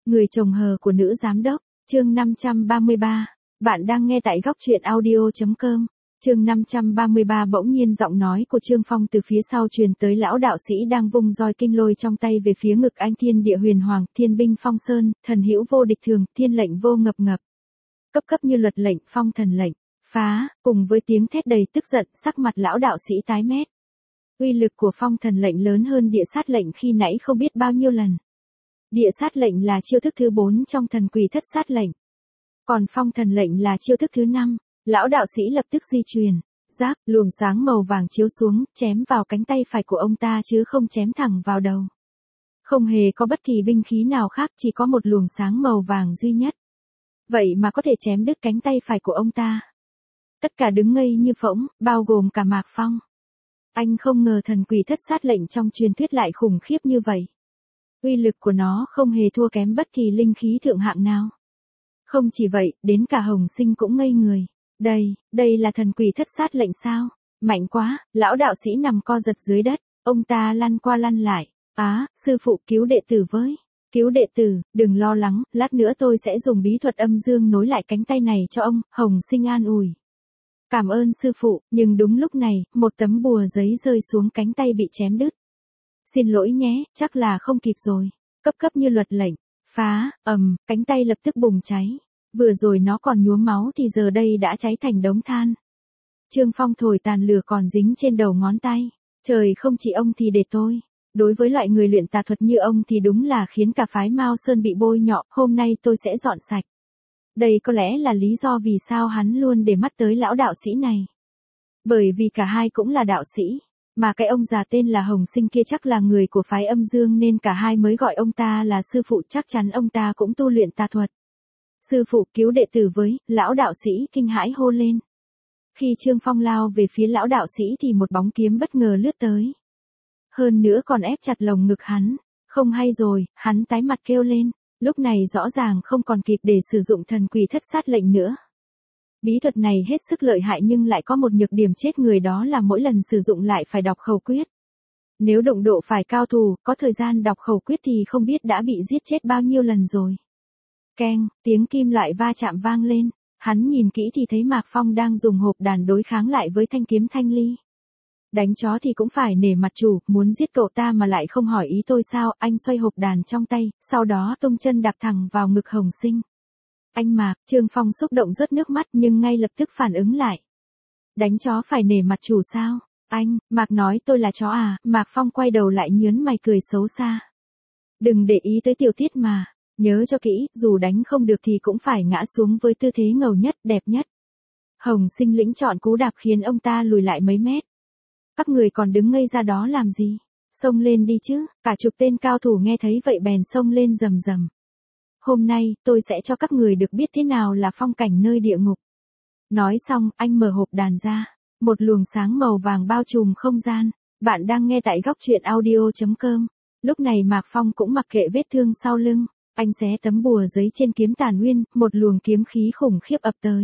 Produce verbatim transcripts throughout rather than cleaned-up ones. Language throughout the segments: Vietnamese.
Người chồng hờ của nữ giám đốc, chương năm trăm ba mươi ba. Bạn đang nghe tại góc truyện audio chấm com. Chương năm trăm ba mươi ba. Bỗng nhiên giọng nói của Trương Phong từ phía sau truyền tới. Lão đạo sĩ đang vung roi kinh lôi trong tay về phía ngực anh. Thiên địa huyền hoàng, thiên binh phong sơn, thần hữu vô địch thường, thiên lệnh vô ngập ngập. Cấp cấp như luật lệnh, phong thần lệnh, phá, cùng với tiếng thét đầy tức giận, sắc mặt lão đạo sĩ tái mét. Uy lực của phong thần lệnh lớn hơn địa sát lệnh khi nãy không biết bao nhiêu lần. Địa sát lệnh là chiêu thức thứ bốn trong thần quỷ thất sát lệnh. Còn phong thần lệnh là chiêu thức thứ năm. Lão đạo sĩ lập tức di chuyển. Giáp, luồng sáng màu vàng chiếu xuống, chém vào cánh tay phải của ông ta chứ không chém thẳng vào đầu. Không hề có bất kỳ binh khí nào khác, chỉ có một luồng sáng màu vàng duy nhất. Vậy mà có thể chém đứt cánh tay phải của ông ta. Tất cả đứng ngây như phỗng, bao gồm cả Mạc Phong. Anh không ngờ thần quỷ thất sát lệnh trong truyền thuyết lại khủng khiếp như vậy. Uy lực của nó không hề thua kém bất kỳ linh khí thượng hạng nào. Không chỉ vậy, đến cả Hồng Sinh cũng ngây người. Đây, đây là thần quỷ thất sát lệnh sao? Mạnh quá, lão đạo sĩ nằm co giật dưới đất, ông ta lăn qua lăn lại. Á, sư phụ cứu đệ tử với. Cứu đệ tử, đừng lo lắng, lát nữa tôi sẽ dùng bí thuật âm dương nối lại cánh tay này cho ông, Hồng Sinh an ủi. Cảm ơn sư phụ, nhưng đúng lúc này, một tấm bùa giấy rơi xuống cánh tay bị chém đứt. Xin lỗi nhé, chắc là không kịp rồi. Cấp cấp như luật lệnh, phá, ầm, cánh tay lập tức bùng cháy. Vừa rồi nó còn nhuốm máu thì giờ đây đã cháy thành đống than. Trương Phong thổi tàn lửa còn dính trên đầu ngón tay. Trời không chỉ ông thì để tôi. Đối với loại người luyện tà thuật như ông thì đúng là khiến cả phái Mao Sơn bị bôi nhọ, hôm nay tôi sẽ dọn sạch. Đây có lẽ là lý do vì sao hắn luôn để mắt tới lão đạo sĩ này. Bởi vì cả hai cũng là đạo sĩ. Mà cái ông già tên là Hồng Sinh kia chắc là người của phái âm dương nên cả hai mới gọi ông ta là sư phụ, chắc chắn ông ta cũng tu luyện tà thuật. Sư phụ cứu đệ tử với, lão đạo sĩ kinh hãi hô lên. Khi Trương Phong lao về phía lão đạo sĩ thì một bóng kiếm bất ngờ lướt tới. Hơn nữa còn ép chặt lồng ngực hắn. Không hay rồi, hắn tái mặt kêu lên. Lúc này rõ ràng không còn kịp để sử dụng thần quỷ thất sát lệnh nữa. Bí thuật này hết sức lợi hại nhưng lại có một nhược điểm chết người, đó là mỗi lần sử dụng lại phải đọc khẩu quyết. Nếu đụng độ phải cao thủ, có thời gian đọc khẩu quyết thì không biết đã bị giết chết bao nhiêu lần rồi. Keng, tiếng kim loại va chạm vang lên. Hắn nhìn kỹ thì thấy Mạc Phong đang dùng hộp đàn đối kháng lại với thanh kiếm thanh ly. Đánh chó thì cũng phải nể mặt chủ, muốn giết cậu ta mà lại không hỏi ý tôi sao? Anh xoay hộp đàn trong tay, sau đó tung chân đạp thẳng vào ngực Hồng Sinh. Anh Mạc, Trương Phong xúc động rớt nước mắt nhưng ngay lập tức phản ứng lại. Đánh chó phải nể mặt chủ sao? Anh, Mạc nói tôi là chó à? Mạc Phong quay đầu lại nhớn mày cười xấu xa. Đừng để ý tới tiểu tiết mà, nhớ cho kỹ, dù đánh không được thì cũng phải ngã xuống với tư thế ngầu nhất, đẹp nhất. Hồng Sinh lĩnh chọn cú đạp khiến ông ta lùi lại mấy mét. Các người còn đứng ngây ra đó làm gì? Xông lên đi chứ, cả chục tên cao thủ nghe thấy vậy bèn xông lên rầm rầm. Hôm nay, tôi sẽ cho các người được biết thế nào là phong cảnh nơi địa ngục. Nói xong, anh mở hộp đàn ra. Một luồng sáng màu vàng bao trùm không gian. Bạn đang nghe tại góc truyện audio chấm com. Lúc này Mạc Phong cũng mặc kệ vết thương sau lưng. Anh xé tấm bùa giấy trên kiếm Tàn Nguyên, một luồng kiếm khí khủng khiếp ập tới.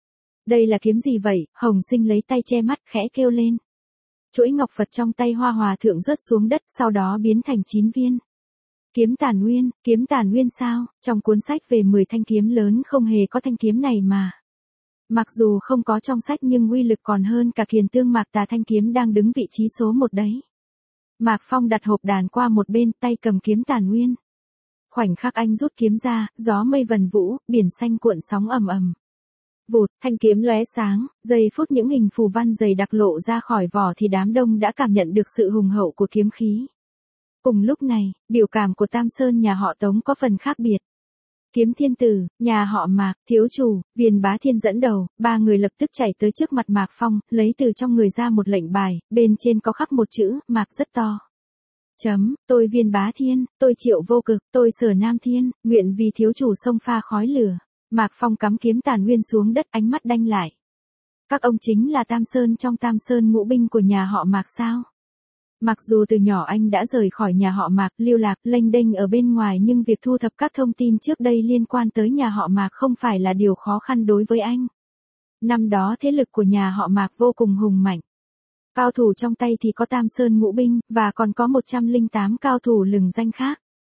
Đây là kiếm gì vậy? Hồng Sinh lấy tay che mắt khẽ kêu lên. Chuỗi ngọc Phật trong tay Hoa Hòa Thượng rớt xuống đất, sau đó biến thành chín viên. Kiếm Tàn Nguyên, kiếm Tàn Nguyên sao? Trong cuốn sách về mười thanh kiếm lớn không hề có thanh kiếm này mà. Mặc dù không có trong sách nhưng uy lực còn hơn cả Kiền Tương Mạc Tà thanh kiếm đang đứng vị trí số một đấy. Mạc Phong đặt hộp đàn qua một bên, tay cầm kiếm Tàn Nguyên. Khoảnh khắc anh rút kiếm ra, gió mây vần vũ, biển xanh cuộn sóng ầm ầm. Vụt, thanh kiếm lóe sáng, giây phút những hình phù văn dày đặc lộ ra khỏi vỏ thì đám đông đã cảm nhận được sự hùng hậu của kiếm khí. Cùng lúc này, biểu cảm của Tam Sơn nhà họ Tống có phần khác biệt. Kiếm Thiên Tử, nhà họ Mạc, thiếu chủ, Viên Bá Thiên dẫn đầu, ba người lập tức chạy tới trước mặt Mạc Phong, lấy từ trong người ra một lệnh bài, bên trên có khắc một chữ, Mạc rất to. Chấm, tôi Viên Bá Thiên, tôi Triệu Vô Cực, tôi Sở Nam Thiên, nguyện vì thiếu chủ xông pha khói lửa. Mạc Phong cắm kiếm Tàn Nguyên xuống đất, ánh mắt đanh lại. Các ông chính là Tam Sơn trong Tam Sơn ngũ binh của nhà họ Mạc sao? Mặc dù từ nhỏ anh đã rời khỏi nhà họ Mạc, lưu lạc, lênh đênh ở bên ngoài nhưng việc thu thập các thông tin trước đây liên quan tới nhà họ Mạc không phải là điều khó khăn đối với anh. Năm đó thế lực của nhà họ Mạc vô cùng hùng mạnh. Cao thủ trong tay thì có Tam Sơn ngũ binh, và còn có một trăm lẻ tám cao thủ lừng danh khác.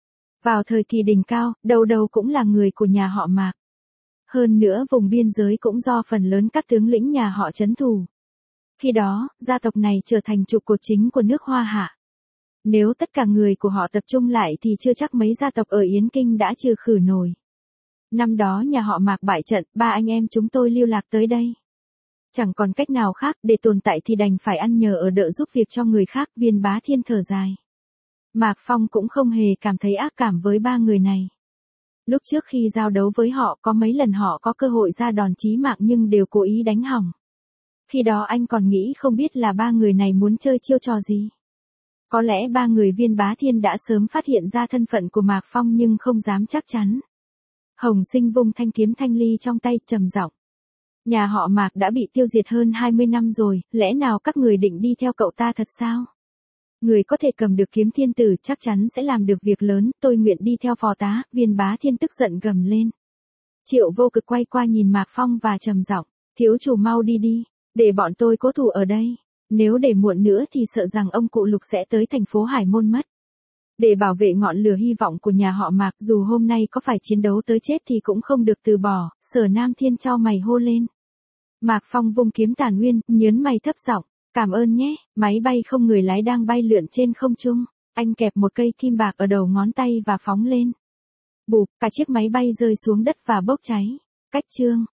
Vào thời kỳ đỉnh cao, đầu đầu cũng là người của nhà họ Mạc. Hơn nữa vùng biên giới cũng do phần lớn các tướng lĩnh nhà họ trấn thủ. Khi đó, gia tộc này trở thành trụ cột chính của nước Hoa Hạ. Nếu tất cả người của họ tập trung lại thì chưa chắc mấy gia tộc ở Yến Kinh đã trừ khử nổi. Năm đó nhà họ Mạc bại trận, ba anh em chúng tôi lưu lạc tới đây. Chẳng còn cách nào khác, để tồn tại thì đành phải ăn nhờ ở đợ giúp việc cho người khác. Viên Bá Thiên thở dài. Mạc Phong cũng không hề cảm thấy ác cảm với ba người này. Lúc trước khi giao đấu với họ có mấy lần họ có cơ hội ra đòn chí mạng nhưng đều cố ý đánh hỏng. Khi đó anh còn nghĩ không biết là ba người này muốn chơi chiêu trò gì. Có lẽ ba người Viên Bá Thiên đã sớm phát hiện ra thân phận của Mạc Phong nhưng không dám chắc chắn. Hồng Sinh vung thanh kiếm thanh ly trong tay trầm giọng. Nhà họ Mạc đã bị tiêu diệt hơn hai mươi năm rồi, lẽ nào các người định đi theo cậu ta thật sao? Người có thể cầm được kiếm thiên tử chắc chắn sẽ làm được việc lớn, tôi nguyện đi theo phò tá. Viên Bá Thiên tức giận gầm lên. Triệu Vô Cực quay qua nhìn Mạc Phong và trầm giọng, thiếu chủ mau đi đi, để bọn tôi cố thủ ở đây. Nếu để muộn nữa thì sợ rằng ông cụ Lục sẽ tới thành phố Hải Môn mất. Để bảo vệ ngọn lửa hy vọng của nhà họ Mạc, dù hôm nay có phải chiến đấu tới chết thì cũng không được từ bỏ. Sở Nam Thiên chau mày hô lên. Mạc Phong vung kiếm tàn nguyên, nhớn mày thấp giọng, cảm ơn nhé. Máy bay không người lái đang bay lượn trên không trung. Anh kẹp một cây kim bạc ở đầu ngón tay và phóng lên. Bụp, cả chiếc máy bay rơi xuống đất và bốc cháy. Cách chương